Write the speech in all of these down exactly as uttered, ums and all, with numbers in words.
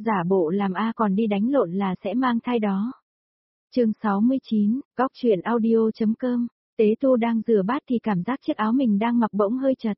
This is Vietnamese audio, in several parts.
giả bộ làm A còn đi đánh lộn là sẽ mang thai đó. Chương sáu mươi chín, góc chuyện audio.com. Tế Tu đang rửa bát thì cảm giác chiếc áo mình đang mặc bỗng hơi chật.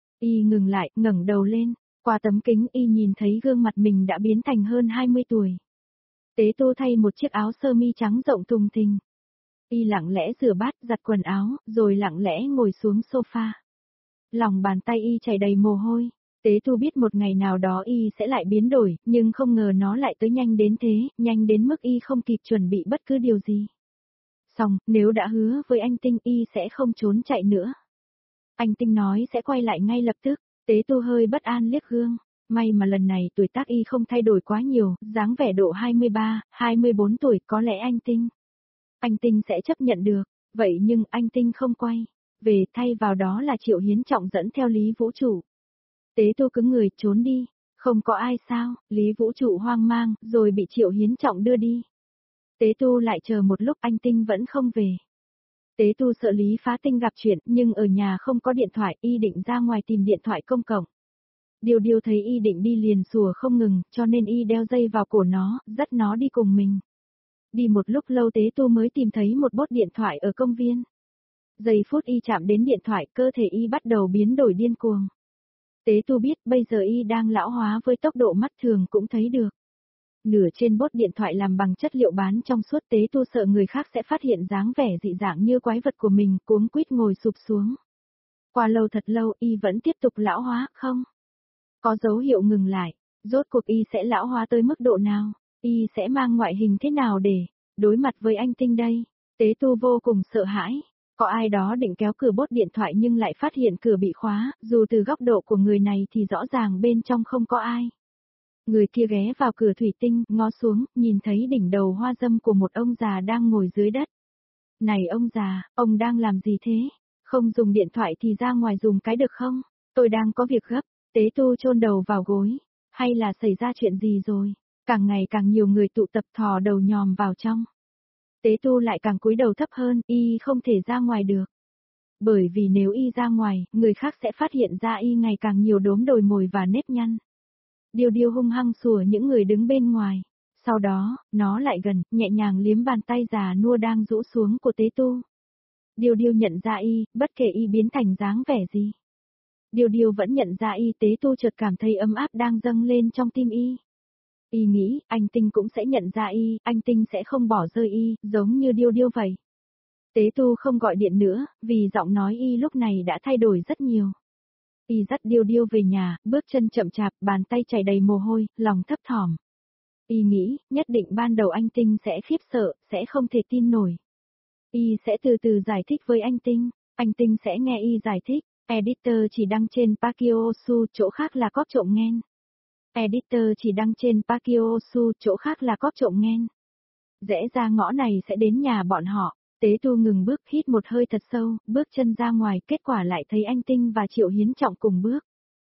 Y ngừng lại, ngẩng đầu lên, qua tấm kính Y nhìn thấy gương mặt mình đã biến thành hơn hai mươi tuổi. Tế Tu thay một chiếc áo sơ mi trắng rộng thùng thình. Y lặng lẽ rửa bát, giặt quần áo, rồi lặng lẽ ngồi xuống sofa. Lòng bàn tay Y chảy đầy mồ hôi. Tế Tu biết một ngày nào đó Y sẽ lại biến đổi, nhưng không ngờ nó lại tới nhanh đến thế, nhanh đến mức Y không kịp chuẩn bị bất cứ điều gì. Xong, nếu đã hứa với anh Tinh Y sẽ không trốn chạy nữa. Anh Tinh nói sẽ quay lại ngay lập tức. Tế Tu hơi bất an liếc gương. May mà lần này tuổi tác Y không thay đổi quá nhiều, dáng vẻ độ hai mươi ba, hai mươi bốn tuổi, có lẽ anh Tinh. Anh Tinh sẽ chấp nhận được, vậy nhưng anh Tinh không quay. Về thay vào đó là Triệu Hiến Trọng dẫn theo Lý Vũ Trụ. Tế Tu cứng người trốn đi, không có ai sao, Lý Vũ Trụ hoang mang, rồi bị Triệu Hiến Trọng đưa đi. Tế Tu lại chờ một lúc anh Tinh vẫn không về. Tế Tu sợ Lý Phá Tinh gặp chuyện, nhưng ở nhà không có điện thoại, Y định ra ngoài tìm điện thoại công cộng. Điều Điều thấy Y định đi liền sủa không ngừng, cho nên Y đeo dây vào cổ nó, dắt nó đi cùng mình. Đi một lúc lâu Tế Tu mới tìm thấy một bốt điện thoại ở công viên. Giây phút Y chạm đến điện thoại, cơ thể Y bắt đầu biến đổi điên cuồng. Tế Tu biết bây giờ Y đang lão hóa với tốc độ mắt thường cũng thấy được. Nửa trên bốt điện thoại làm bằng chất liệu bán trong suốt. Tế Tu sợ người khác sẽ phát hiện dáng vẻ dị dạng như quái vật của mình, cuống quýt ngồi sụp xuống. Qua lâu thật lâu Y vẫn tiếp tục lão hóa, không? Có dấu hiệu ngừng lại, rốt cuộc Y sẽ lão hóa tới mức độ nào? Y sẽ mang ngoại hình thế nào để đối mặt với anh Tinh đây? Tế Tu vô cùng sợ hãi. Có ai đó định kéo cửa bốt điện thoại nhưng lại phát hiện cửa bị khóa, dù từ góc độ của người này thì rõ ràng bên trong không có ai. Người kia ghé vào cửa thủy tinh, ngó xuống, nhìn thấy đỉnh đầu hoa dâm của một ông già đang ngồi dưới đất. Này ông già, ông đang làm gì thế? Không dùng điện thoại thì ra ngoài dùng cái được không? Tôi đang có việc gấp. Tế Tu chôn đầu vào gối. Hay là xảy ra chuyện gì rồi? Càng ngày càng nhiều người tụ tập thò đầu nhòm vào trong. Tế Tu lại càng cúi đầu thấp hơn, Y không thể ra ngoài được. Bởi vì nếu Y ra ngoài, người khác sẽ phát hiện ra Y ngày càng nhiều đốm đồi mồi và nếp nhăn. Điều Điều hung hăng sủa những người đứng bên ngoài. Sau đó, nó lại gần, nhẹ nhàng liếm bàn tay già nua đang rũ xuống của Tế Tu. Điều Điều nhận ra Y, bất kể Y biến thành dáng vẻ gì. Điều Điều vẫn nhận ra Y. Tế Tu chợt cảm thấy ấm áp đang dâng lên trong tim Y. Y nghĩ, anh Tinh cũng sẽ nhận ra Y, anh Tinh sẽ không bỏ rơi Y, giống như Điêu Điêu vậy. Tế Tu không gọi điện nữa, vì giọng nói Y lúc này đã thay đổi rất nhiều. Y dắt Điêu Điêu về nhà, bước chân chậm chạp, bàn tay chảy đầy mồ hôi, lòng thấp thỏm. Y nghĩ, nhất định ban đầu anh Tinh sẽ khiếp sợ, sẽ không thể tin nổi. Y sẽ từ từ giải thích với anh Tinh, anh Tinh sẽ nghe Y giải thích. Editor chỉ đăng trên Pakiosu, chỗ khác là cóp trộm nghen. Editor chỉ đăng trên Pakiosu, chỗ khác là cóp trộm nghen. Rẽ ra ngõ này sẽ đến nhà bọn họ. Tế Tu ngừng bước, hít một hơi thật sâu, bước chân ra ngoài, kết quả lại thấy anh Tinh và Triệu Hiến Trọng cùng bước.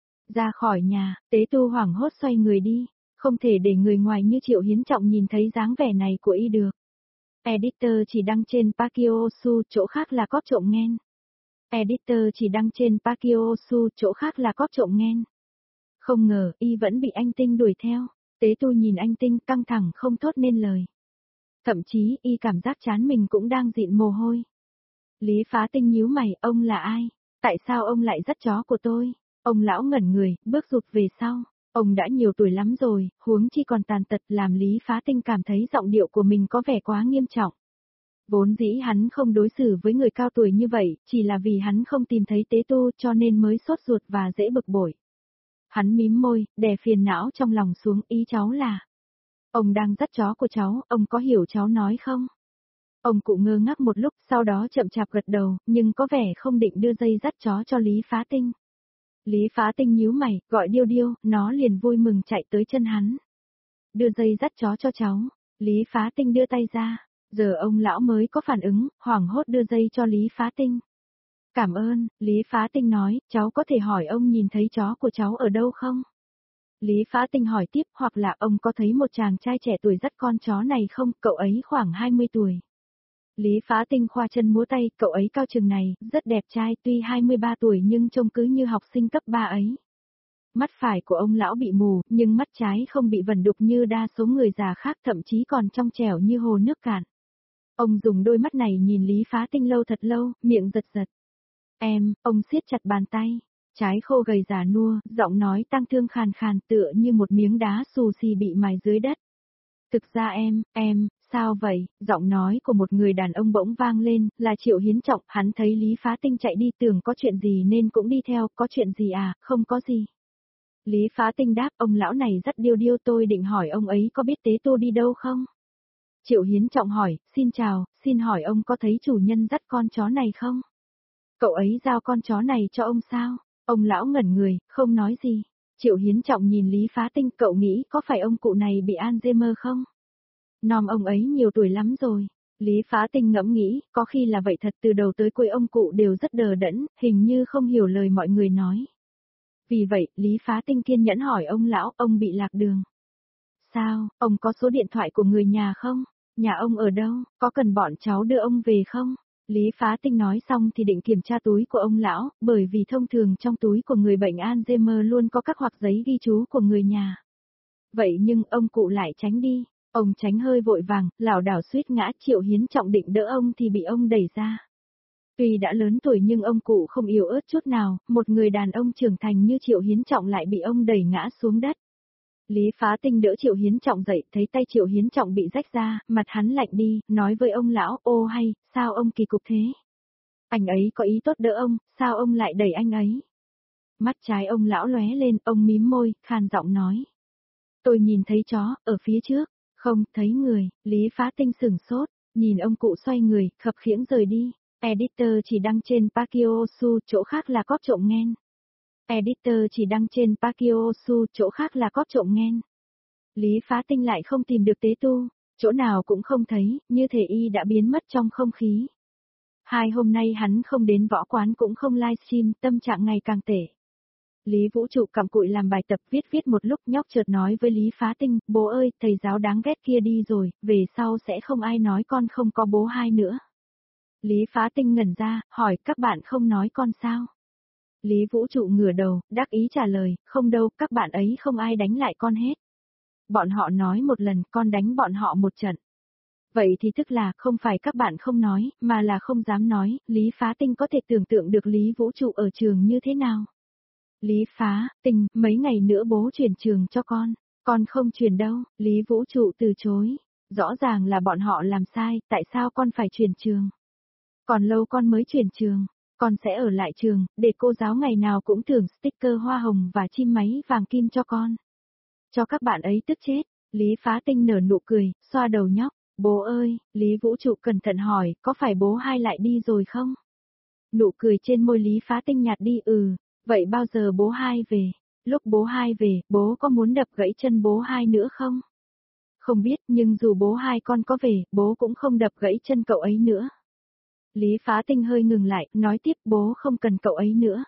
Ra khỏi nhà, Tế Tu hoảng hốt xoay người đi, không thể để người ngoài như Triệu Hiến Trọng nhìn thấy dáng vẻ này của Y được. Editor chỉ đăng trên Pakiosu, chỗ khác là cóp trộm nghen. Editor chỉ đăng trên Pakiosu, chỗ khác là cóp trộm nghen. Không ngờ, Y vẫn bị anh Tinh đuổi theo. Tế Tu nhìn anh Tinh căng thẳng không thốt nên lời. Thậm chí, Y cảm giác trán mình cũng đang dịn mồ hôi. Lý Phá Tinh nhíu mày, ông là ai? Tại sao ông lại dắt chó của tôi? Ông lão ngẩn người, bước rụt về sau. Ông đã nhiều tuổi lắm rồi, huống chi còn tàn tật, làm Lý Phá Tinh cảm thấy giọng điệu của mình có vẻ quá nghiêm trọng. Vốn dĩ hắn không đối xử với người cao tuổi như vậy, chỉ là vì hắn không tìm thấy Tế Tu cho nên mới sốt ruột và dễ bực bội. Hắn mím môi, đè phiền não trong lòng xuống, ý cháu là. Ông đang dắt chó của cháu, ông có hiểu cháu nói không? Ông cụ ngơ ngác một lúc, sau đó chậm chạp gật đầu, nhưng có vẻ không định đưa dây dắt chó cho Lý Phá Tinh. Lý Phá Tinh nhíu mày, gọi Điêu Điêu, nó liền vui mừng chạy tới chân hắn. Đưa dây dắt chó cho cháu. Lý Phá Tinh đưa tay ra. Giờ ông lão mới có phản ứng, hoảng hốt đưa dây cho Lý Phá Tinh. Cảm ơn, Lý Phá Tinh nói, cháu có thể hỏi ông nhìn thấy chó của cháu ở đâu không? Lý Phá Tinh hỏi tiếp, hoặc là ông có thấy một chàng trai trẻ tuổi dắt con chó này không, cậu ấy khoảng hai mươi tuổi. Lý Phá Tinh khoa chân múa tay, cậu ấy cao chừng này, rất đẹp trai, tuy hai mươi ba tuổi nhưng trông cứ như học sinh cấp ba ấy. Mắt phải của ông lão bị mù, nhưng mắt trái không bị vẩn đục như đa số người già khác, thậm chí còn trong trẻo như hồ nước cạn. Ông dùng đôi mắt này nhìn Lý Phá Tinh lâu thật lâu, miệng giật giật. Em, ông siết chặt bàn tay, trái khô gầy già nua, giọng nói tang thương khàn khàn tựa như một miếng đá xù xì bị mài dưới đất. Thực ra em, em, sao vậy? Giọng nói của một người đàn ông bỗng vang lên, là Triệu Hiến Trọng, hắn thấy Lý Phá Tinh chạy đi tưởng có chuyện gì nên cũng đi theo, có chuyện gì à, không có gì. Lý Phá Tinh đáp, ông lão này rất điêu điêu, tôi định hỏi ông ấy có biết Tế Tô đi đâu không? Triệu Hiến Trọng hỏi, xin chào, xin hỏi ông có thấy chủ nhân dắt con chó này không? Cậu ấy giao con chó này cho ông sao? Ông lão ngẩn người, không nói gì. Triệu Hiến Trọng nhìn Lý Phá Tinh, cậu nghĩ có phải ông cụ này bị Alzheimer không? Nom ông ấy nhiều tuổi lắm rồi. Lý Phá Tinh ngẫm nghĩ, có khi là vậy thật, từ đầu tới cuối ông cụ đều rất đờ đẫn, hình như không hiểu lời mọi người nói. Vì vậy, Lý Phá Tinh kiên nhẫn hỏi ông lão, ông bị lạc đường. Sao, ông có số điện thoại của người nhà không? Nhà ông ở đâu, có cần bọn cháu đưa ông về không? Lý Phá Tinh nói xong thì định kiểm tra túi của ông lão, bởi vì thông thường trong túi của người bệnh Alzheimer luôn có các hoặc giấy ghi chú của người nhà. Vậy nhưng ông cụ lại tránh đi, ông tránh hơi vội vàng, lảo đảo suýt ngã. Triệu Hiến Trọng định đỡ ông thì bị ông đẩy ra. Tuy đã lớn tuổi nhưng ông cụ không yếu ớt chút nào, một người đàn ông trưởng thành như Triệu Hiến Trọng lại bị ông đẩy ngã xuống đất. Lý Phá Tinh đỡ Triệu Hiến Trọng dậy, thấy tay Triệu Hiến Trọng bị rách ra, mặt hắn lạnh đi, nói với ông lão, ô hay, sao ông kỳ cục thế? Anh ấy có ý tốt đỡ ông, sao ông lại đẩy anh ấy? Mắt trái ông lão lóe lên, ông mím môi, khàn giọng nói. Tôi nhìn thấy chó, ở phía trước, không, thấy người. Lý Phá Tinh sửng sốt, nhìn ông cụ xoay người, khập khiễng rời đi. Editor chỉ đăng trên Pakiosu, chỗ khác là cóp trộm nghen. Editor chỉ đăng trên Pakiosu, chỗ khác là cóp trộm nghen. Lý Phá Tinh lại không tìm được Tế Tu, chỗ nào cũng không thấy, như thể y đã biến mất trong không khí. Hai hôm nay hắn không đến võ quán cũng không livestream, tâm trạng ngày càng tệ. Lý Vũ Trụ cặm cụi làm bài tập viết viết một lúc, nhóc chợt nói với Lý Phá Tinh, bố ơi, thầy giáo đáng ghét kia đi rồi, về sau sẽ không ai nói con không có bố hai nữa. Lý Phá Tinh ngẩn ra, hỏi các bạn không nói con sao? Lý Vũ Trụ ngửa đầu, đắc ý trả lời, không đâu, các bạn ấy không ai đánh lại con hết. Bọn họ nói một lần, con đánh bọn họ một trận. Vậy thì tức là không phải các bạn không nói, mà là không dám nói. Lý Phá Tinh có thể tưởng tượng được Lý Vũ Trụ ở trường như thế nào. Lý Phá Tinh, mấy ngày nữa bố chuyển trường cho con. Con không chuyển đâu, Lý Vũ Trụ từ chối. Rõ ràng là bọn họ làm sai, tại sao con phải chuyển trường? Còn lâu con mới chuyển trường. Con sẽ ở lại trường, để cô giáo ngày nào cũng thưởng sticker hoa hồng và chim máy vàng kim cho con. Cho các bạn ấy tức chết. Lý Phá Tinh nở nụ cười, xoa đầu nhóc. Bố ơi, Lý Vũ Trụ cẩn thận hỏi, có phải bố hai lại đi rồi không? Nụ cười trên môi Lý Phá Tinh nhạt đi, ừ, vậy bao giờ bố hai về? Lúc bố hai về, bố có muốn đập gãy chân bố hai nữa không? Không biết, nhưng dù bố hai con có về, bố cũng không đập gãy chân cậu ấy nữa. Lý Phá Tinh hơi ngừng lại, nói tiếp, bố không cần cậu ấy nữa.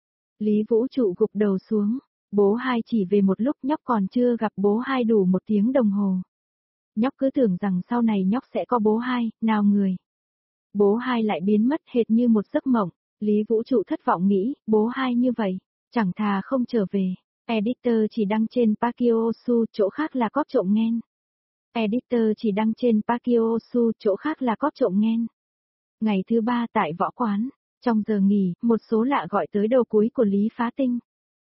Lý Vũ Trụ gục đầu xuống, bố hai chỉ về một lúc, nhóc còn chưa gặp bố hai đủ một tiếng đồng hồ. Nhóc cứ tưởng rằng sau này nhóc sẽ có bố hai, nào người. Bố hai lại biến mất hệt như một giấc mộng. Lý Vũ Trụ thất vọng nghĩ, bố hai như vậy, chẳng thà không trở về. Editor chỉ đăng trên Pakiosu, chỗ khác là cóp trộm nghen. Editor chỉ đăng trên Pakiosu, chỗ khác là cóp trộm nghen. Ngày thứ ba tại võ quán, trong giờ nghỉ, một số lạ gọi tới đầu cuối của Lý Phá Tinh.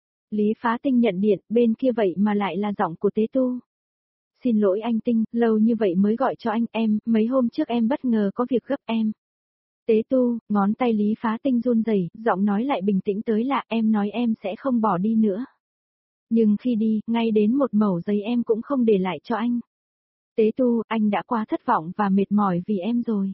Lý Phá Tinh nhận điện, bên kia vậy mà lại là giọng của Tế Tu. Xin lỗi anh Tinh, lâu như vậy mới gọi cho anh, em, mấy hôm trước em bất ngờ có việc gấp em. Tế Tu, ngón tay Lý Phá Tinh run rẩy, giọng nói lại bình tĩnh tới lạ, em nói em sẽ không bỏ đi nữa. Nhưng khi đi, ngay đến một mẩu giấy em cũng không để lại cho anh. Tế Tu, anh đã quá thất vọng và mệt mỏi vì em rồi.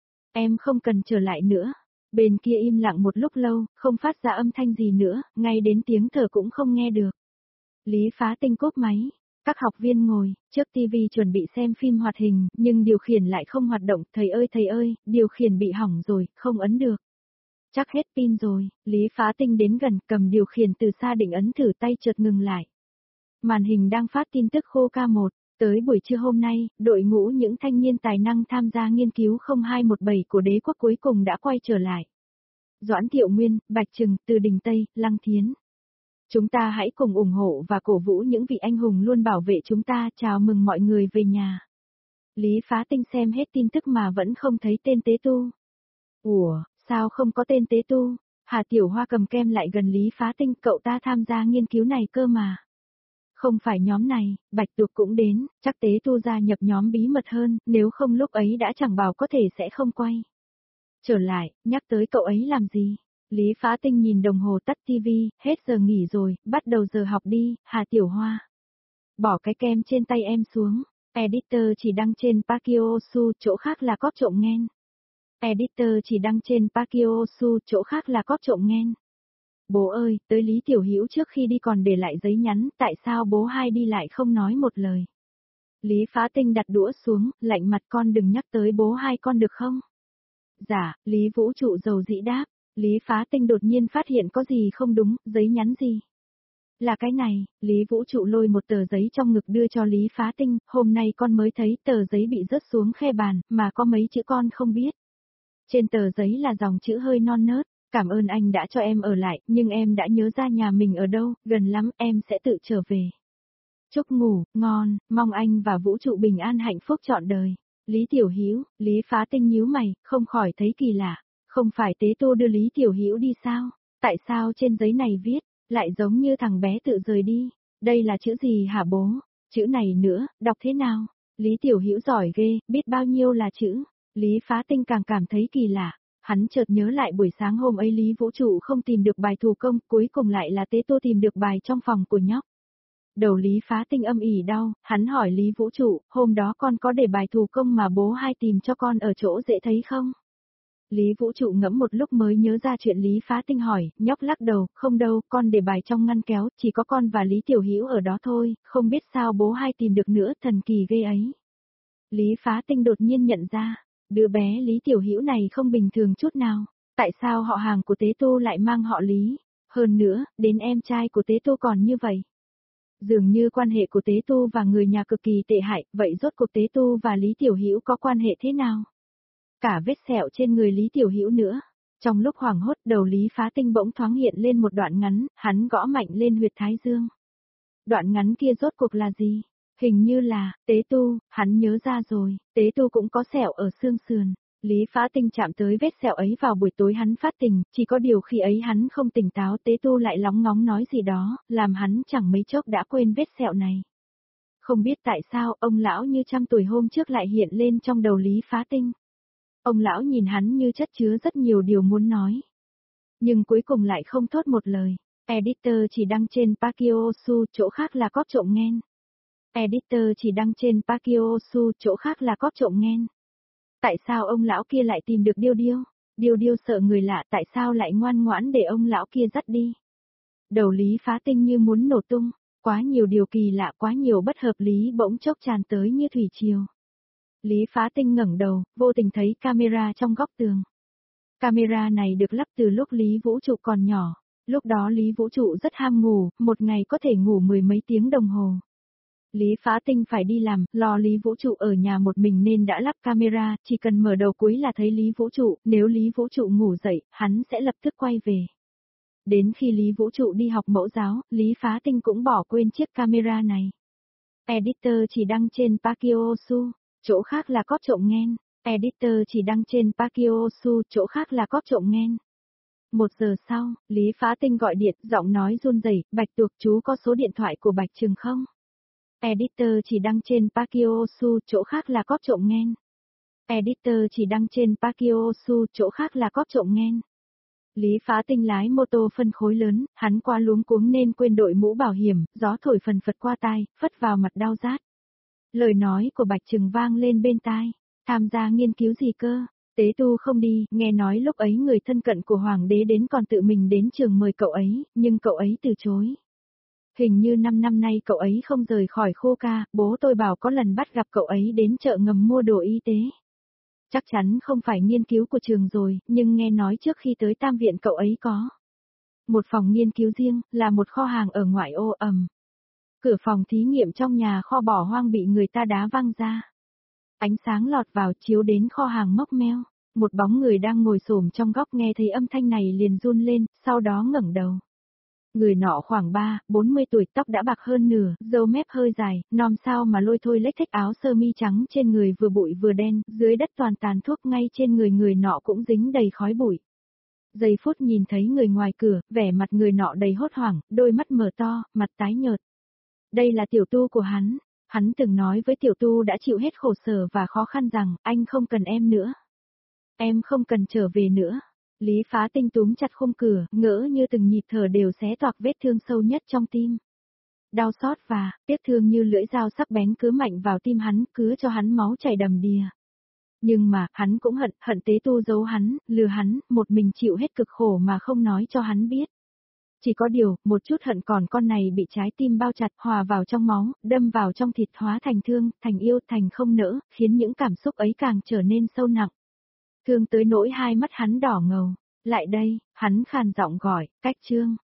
Em không cần trở lại nữa. Bên kia im lặng một lúc lâu, không phát ra âm thanh gì nữa, ngay đến tiếng thở cũng không nghe được. Lý Phá Tinh cốp máy. Các học viên ngồi, trước tivi chuẩn bị xem phim hoạt hình, nhưng điều khiển lại không hoạt động. Thầy ơi thầy ơi, điều khiển bị hỏng rồi, không ấn được. Chắc hết pin rồi, Lý Phá Tinh đến gần, cầm điều khiển từ xa định ấn thử tay chợt ngừng lại. Màn hình đang phát tin tức khô ca một. Tới buổi trưa hôm nay, đội ngũ những thanh niên tài năng tham gia nghiên cứu không hai một bảy của đế quốc cuối cùng đã quay trở lại. Doãn Thiệu Nguyên, Bạch Trừng, Từ Đình Tây, Lăng Thiến. Chúng ta hãy cùng ủng hộ và cổ vũ những vị anh hùng luôn bảo vệ chúng ta, chào mừng mọi người về nhà. Lý Phá Tinh xem hết tin tức mà vẫn không thấy tên Tế Tu. Ủa, sao không có tên Tế Tu? Hà Tiểu Hoa cầm kem lại gần Lý Phá Tinh, cậu ta tham gia nghiên cứu này cơ mà. Không phải nhóm này, Bạch Tuộc cũng đến, chắc Tế Tu gia nhập nhóm bí mật hơn, nếu không lúc ấy đã chẳng bảo có thể sẽ không quay. Trở lại, nhắc tới cậu ấy làm gì? Lý Phá Tinh nhìn đồng hồ tắt tivi, hết giờ nghỉ rồi, bắt đầu giờ học đi, Hà Tiểu Hoa. Bỏ cái kem trên tay em xuống, editor chỉ đăng trên Pakiosu, chỗ khác là cóp trộm nghen. Editor chỉ đăng trên Pakiosu, chỗ khác là cóp trộm nghen. Bố ơi, tới Lý Tiểu Hữu trước khi đi còn để lại giấy nhắn, tại sao bố hai đi lại không nói một lời? Lý Phá Tinh đặt đũa xuống, lạnh mặt, con đừng nhắc tới bố hai con được không? Dạ, Lý Vũ Trụ dầu dĩ đáp. Lý Phá Tinh đột nhiên phát hiện có gì không đúng, giấy nhắn gì? Là cái này, Lý Vũ Trụ lôi một tờ giấy trong ngực đưa cho Lý Phá Tinh, hôm nay con mới thấy tờ giấy bị rớt xuống khe bàn, mà có mấy chữ con không biết. Trên tờ giấy là dòng chữ hơi non nớt, cảm ơn anh đã cho em ở lại, nhưng em đã nhớ ra nhà mình ở đâu, gần lắm em sẽ tự trở về. Chúc ngủ, ngon, mong anh và Vũ Trụ bình an hạnh phúc trọn đời. Lý Tiểu Hữu, Lý Phá Tinh nhíu mày, không khỏi thấy kỳ lạ. Không phải Tế Tu đưa Lý Tiểu Hữu đi sao? Tại sao trên giấy này viết, lại giống như thằng bé tự rời đi? Đây là chữ gì hả bố? Chữ này nữa, đọc thế nào? Lý Tiểu Hữu giỏi ghê, biết bao nhiêu là chữ. Lý Phá Tinh càng cảm thấy kỳ lạ. Hắn chợt nhớ lại buổi sáng hôm ấy Lý Vũ Trụ không tìm được bài thủ công, cuối cùng lại là Tế Tu tìm được bài trong phòng của nhóc. Đầu Lý Phá Tinh âm ỉ đau, hắn hỏi Lý Vũ Trụ, hôm đó con có để bài thủ công mà bố hai tìm cho con ở chỗ dễ thấy không? Lý Vũ Trụ ngẫm một lúc mới nhớ ra chuyện Lý Phá Tinh hỏi, nhóc lắc đầu, không đâu, con để bài trong ngăn kéo, chỉ có con và Lý Tiểu Hữu ở đó thôi, không biết sao bố hai tìm được nữa, thần kỳ ghê ấy. Lý Phá Tinh đột nhiên nhận ra, đứa bé Lý Tiểu Hữu này không bình thường chút nào, tại sao họ hàng của Tế Tu lại mang họ Lý, hơn nữa, đến em trai của Tế Tu còn như vậy. Dường như quan hệ của Tế Tu và người nhà cực kỳ tệ hại, vậy rốt cuộc Tế Tu và Lý Tiểu Hữu có quan hệ thế nào? Cả vết sẹo trên người Lý Tiểu Hữu nữa. Trong lúc hoảng hốt, đầu Lý Phá Tinh bỗng thoáng hiện lên một đoạn ngắn, hắn gõ mạnh lên huyệt thái dương. Đoạn ngắn kia rốt cuộc là gì? Hình như là, Tế Tu, hắn nhớ ra rồi, Tế Tu cũng có sẹo ở xương sườn. Lý Phá Tinh chạm tới vết sẹo ấy vào buổi tối hắn phát tình, chỉ có điều khi ấy hắn không tỉnh táo, Tế Tu lại lóng ngóng nói gì đó, làm hắn chẳng mấy chốc đã quên vết sẹo này. Không biết tại sao, ông lão như trăm tuổi hôm trước lại hiện lên trong đầu Lý Phá Tinh. Ông lão nhìn hắn như chất chứa rất nhiều điều muốn nói. Nhưng cuối cùng lại không thốt một lời. Editor chỉ đăng trên Pakiosu, chỗ khác là cóp trộm nghen. Editor chỉ đăng trên Pakiosu, chỗ khác là cóp trộm nghen. Tại sao ông lão kia lại tìm được Điêu Điêu? Điêu Điêu sợ người lạ, tại sao lại ngoan ngoãn để ông lão kia dắt đi? Đầu Lý Phá Tinh như muốn nổ tung, quá nhiều điều kỳ lạ, quá nhiều bất hợp lý bỗng chốc tràn tới như thủy triều. Lý Phá Tinh ngẩng đầu, vô tình thấy camera trong góc tường. Camera này được lắp từ lúc Lý Vũ Trụ còn nhỏ. Lúc đó Lý Vũ Trụ rất ham ngủ, một ngày có thể ngủ mười mấy tiếng đồng hồ. Lý Phá Tinh phải đi làm, lo Lý Vũ Trụ ở nhà một mình nên đã lắp camera, chỉ cần mở đầu cuối là thấy Lý Vũ Trụ, nếu Lý Vũ Trụ ngủ dậy, hắn sẽ lập tức quay về. Đến khi Lý Vũ Trụ đi học mẫu giáo, Lý Phá Tinh cũng bỏ quên chiếc camera này. Editor chỉ đăng trên Pakiosu. Chỗ khác là cóp trộm nghen. Editor chỉ đăng trên Pakiosu, chỗ khác là cóp trộm nghen. Một giờ sau, Lý Phá Tinh gọi điện, giọng nói run rẩy, Bạch Tuộc chú có số điện thoại của Bạch Trừng không? Editor chỉ đăng trên Pakiosu, chỗ khác là cóp trộm nghen. Editor chỉ đăng trên Pakiosu, chỗ khác là cóp trộm nghen. Lý Phá Tinh lái mô tô phân khối lớn, hắn qua luống cuống nên quên đội mũ bảo hiểm, gió thổi phần phật qua tai, phất vào mặt đau rát. Lời nói của Bạch Trừng vang lên bên tai, tham gia nghiên cứu gì cơ? Tế Tu không đi, nghe nói lúc ấy người thân cận của Hoàng đế đến còn tự mình đến trường mời cậu ấy, nhưng cậu ấy từ chối. Hình như năm năm nay cậu ấy không rời khỏi khu ca, bố tôi bảo có lần bắt gặp cậu ấy đến chợ ngầm mua đồ y tế. Chắc chắn không phải nghiên cứu của trường rồi, nhưng nghe nói trước khi tới Tam Viện cậu ấy có một phòng nghiên cứu riêng, là một kho hàng ở ngoại ô ầm. Cửa phòng thí nghiệm trong nhà kho bỏ hoang bị người ta đá văng ra. Ánh sáng lọt vào chiếu đến kho hàng mốc meo. Một bóng người đang ngồi xổm trong góc nghe thấy âm thanh này liền run lên, sau đó ngẩng đầu. Người nọ khoảng ba, bốn mươi tuổi, tóc đã bạc hơn nửa, râu mép hơi dài, nom sao mà lôi thôi lếch thếch, áo sơ mi trắng trên người vừa bụi vừa đen, dưới đất toàn tàn thuốc, ngay trên người người nọ cũng dính đầy khói bụi. Giây phút nhìn thấy người ngoài cửa, vẻ mặt người nọ đầy hốt hoảng, đôi mắt mở to, mặt tái nhợt. Đây là tiểu tu của hắn, hắn từng nói với tiểu tu đã chịu hết khổ sở và khó khăn rằng, anh không cần em nữa. Em không cần trở về nữa. Lý Phá Tinh túm chặt khung cửa, ngỡ như từng nhịp thở đều xé toạc vết thương sâu nhất trong tim. Đau xót và, tiếc thương như lưỡi dao sắc bén cứa mạnh vào tim hắn, cứa cho hắn máu chảy đầm đìa. Nhưng mà, hắn cũng hận, hận tế tu giấu hắn, lừa hắn, một mình chịu hết cực khổ mà không nói cho hắn biết. Chỉ có điều, một chút hận còn con này bị trái tim bao chặt, hòa vào trong máu, đâm vào trong thịt, hóa thành thương, thành yêu, thành không nỡ, khiến những cảm xúc ấy càng trở nên sâu nặng. Thương tới nỗi hai mắt hắn đỏ ngầu. Lại đây, hắn khàn giọng gọi, Cách Trương.